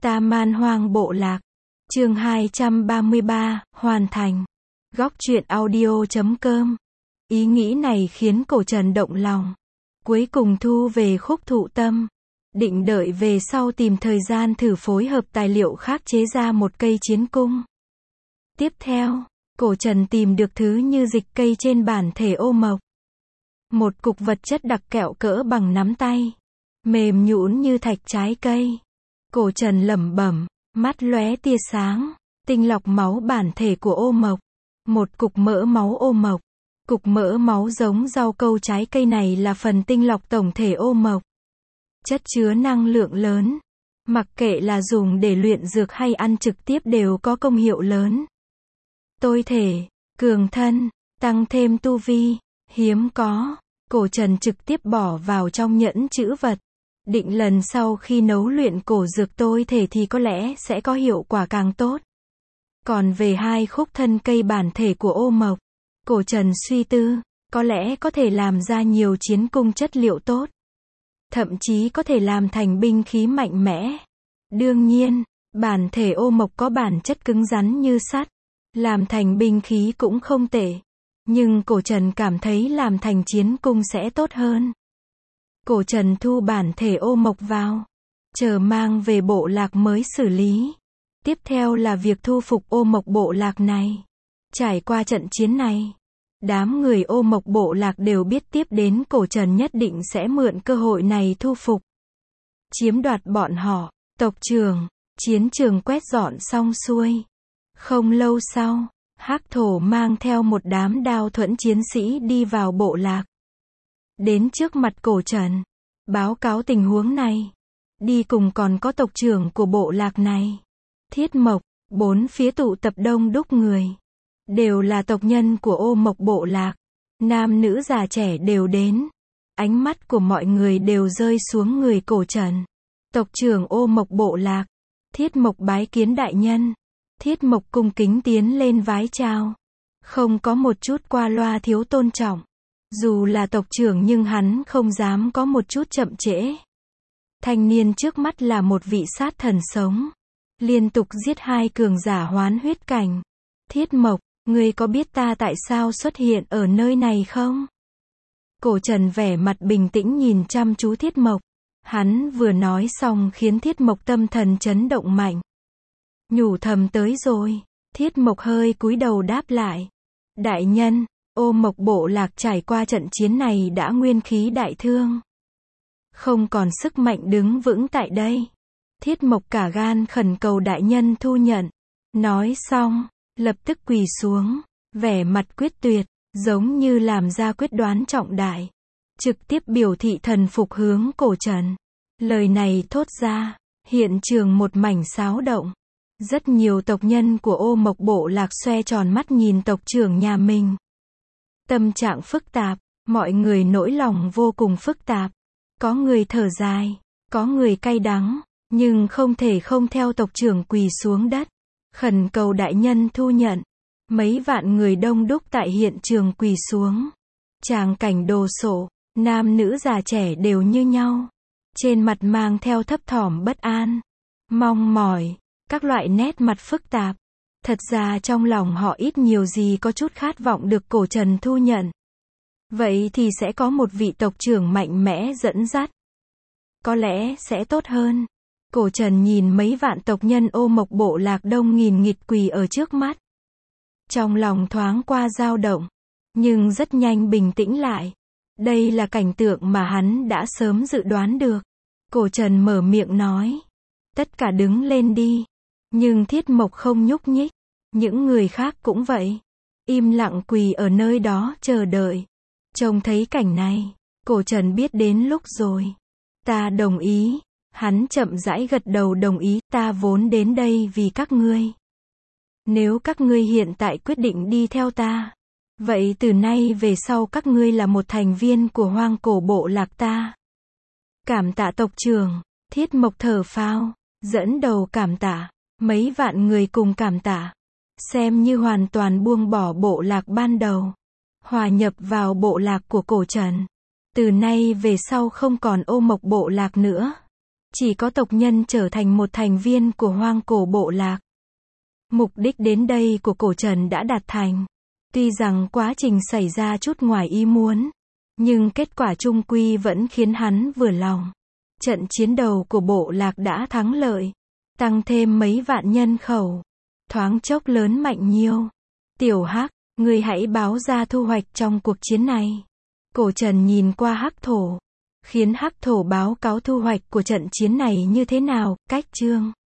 Ta Man Hoang Bộ Lạc. Chương 233, hoàn thành. Góc truyện audio.com. Ý nghĩ này khiến Cổ Trần động lòng. Cuối cùng thu về khúc thụ tâm. Định đợi về sau tìm thời gian thử phối hợp tài liệu khác chế ra một cây chiến cung. Tiếp theo, Cổ Trần tìm được thứ như dịch cây trên bản thể ô mộc. Một cục vật chất đặc kẹo cỡ bằng nắm tay. Mềm nhũn như thạch trái cây. Cổ Trần lẩm bẩm, mắt lóe tia sáng, tinh lọc máu bản thể của ô mộc. Một cục mỡ máu ô mộc. Cục mỡ máu giống rau câu trái cây này là phần tinh lọc tổng thể ô mộc. Chất chứa năng lượng lớn. Mặc kệ là dùng để luyện dược hay ăn trực tiếp đều có công hiệu lớn. Tôi thể, cường thân, tăng thêm tu vi, hiếm có. Cổ Trần trực tiếp bỏ vào trong nhẫn trữ vật. Định lần sau khi nấu luyện cổ dược tôi thể thì có lẽ sẽ có hiệu quả càng tốt. Còn về hai khúc thân cây bản thể của ô mộc, Cổ Trần suy tư, có lẽ có thể làm ra nhiều chiến cung chất liệu tốt. Thậm chí có thể làm thành binh khí mạnh mẽ. Đương nhiên, bản thể ô mộc có bản chất cứng rắn như sắt. Làm thành binh khí cũng không tệ. Nhưng Cổ Trần cảm thấy làm thành chiến cung sẽ tốt hơn. Cổ Trần thu bản thể ô mộc vào. Chờ mang về bộ lạc mới xử lý. Tiếp theo là việc thu phục ô mộc bộ lạc này. Trải qua trận chiến này, đám người ô mộc bộ lạc đều biết tiếp đến Cổ Trần nhất định sẽ mượn cơ hội này thu phục. Chiếm đoạt bọn họ. Tộc trưởng, chiến trường quét dọn xong xuôi. Không lâu sau, Hắc Thổ mang theo một đám đao thuẫn chiến sĩ đi vào bộ lạc. Đến trước mặt Cổ Trần, báo cáo tình huống này. Đi cùng còn có tộc trưởng của bộ lạc này. Thiết Mộc, bốn phía tụ tập đông đúc người. Đều là tộc nhân của ô mộc bộ lạc. Nam nữ già trẻ đều đến. Ánh mắt của mọi người đều rơi xuống người Cổ Trần. Tộc trưởng ô mộc bộ lạc. Thiết Mộc bái kiến đại nhân. Thiết Mộc cung kính tiến lên vái chào. Không có một chút qua loa thiếu tôn trọng. Dù là tộc trưởng nhưng hắn không dám có một chút chậm trễ. Thanh niên trước mắt là một vị sát thần sống. Liên tục giết hai cường giả hoán huyết cảnh. Thiết Mộc, ngươi có biết ta tại sao xuất hiện ở nơi này không? Cổ Trần vẻ mặt bình tĩnh nhìn chăm chú Thiết Mộc. Hắn vừa nói xong khiến Thiết Mộc tâm thần chấn động mạnh. Nhủ thầm tới rồi. Thiết Mộc hơi cúi đầu đáp lại. Đại nhân, ô mộc bộ lạc trải qua trận chiến này đã nguyên khí đại thương. Không còn sức mạnh đứng vững tại đây. Thiết Mộc cả gan khẩn cầu đại nhân thu nhận. Nói xong, lập tức quỳ xuống, vẻ mặt quyết tuyệt, giống như làm ra quyết đoán trọng đại. Trực tiếp biểu thị thần phục hướng Cổ Trần. Lời này thốt ra, hiện trường một mảnh xáo động. Rất nhiều tộc nhân của ô mộc bộ lạc xoe tròn mắt nhìn tộc trưởng nhà mình. Tâm trạng phức tạp, mọi người nỗi lòng vô cùng phức tạp. Có người thở dài, có người cay đắng, nhưng không thể không theo tộc trưởng quỳ xuống đất. Khẩn cầu đại nhân thu nhận. Mấy vạn người đông đúc tại hiện trường quỳ xuống. Tràng cảnh đồ sộ, nam nữ già trẻ đều như nhau. Trên mặt mang theo thấp thỏm bất an, mong mỏi, các loại nét mặt phức tạp. Thật ra trong lòng họ ít nhiều gì có chút khát vọng được Cổ Trần thu nhận. Vậy thì sẽ có một vị tộc trưởng mạnh mẽ dẫn dắt. Có lẽ sẽ tốt hơn. Cổ Trần nhìn mấy vạn tộc nhân ô mộc bộ lạc đông nghìn nghịt quỳ ở trước mắt. Trong lòng thoáng qua dao động. Nhưng rất nhanh bình tĩnh lại. Đây là cảnh tượng mà hắn đã sớm dự đoán được. Cổ Trần mở miệng nói. Tất cả đứng lên đi. Nhưng Thiết Mộc không nhúc nhích. Những người khác cũng vậy. Im lặng quỳ ở nơi đó chờ đợi. Trông thấy cảnh này, Cổ Trần biết đến lúc rồi. Ta đồng ý. Hắn chậm rãi gật đầu đồng ý. Ta vốn đến đây vì các ngươi. Nếu các ngươi hiện tại quyết định đi theo ta, vậy từ nay về sau các ngươi là một thành viên của hoang cổ bộ lạc ta. Cảm tạ tộc trưởng. Thiết Mộc thở phào, dẫn đầu cảm tạ. Mấy vạn người cùng cảm tạ. Xem như hoàn toàn buông bỏ bộ lạc ban đầu. Hòa nhập vào bộ lạc của Cổ Trần. Từ nay về sau không còn ô mộc bộ lạc nữa. chỉ có tộc nhân trở thành một thành viên của hoang cổ bộ lạc. Mục đích đến đây của cổ trần đã đạt thành. Tuy rằng quá trình xảy ra chút ngoài ý muốn, nhưng kết quả chung quy vẫn khiến hắn vừa lòng. Trận chiến đầu của bộ lạc đã thắng lợi, tăng thêm mấy vạn nhân khẩu, thoáng chốc lớn mạnh nhiều. Tiểu Hắc, ngươi hãy báo ra thu hoạch trong cuộc chiến này. Cổ trần nhìn qua Hắc thổ, khiến Hắc thổ báo cáo thu hoạch của trận chiến này như thế nào. Cách chương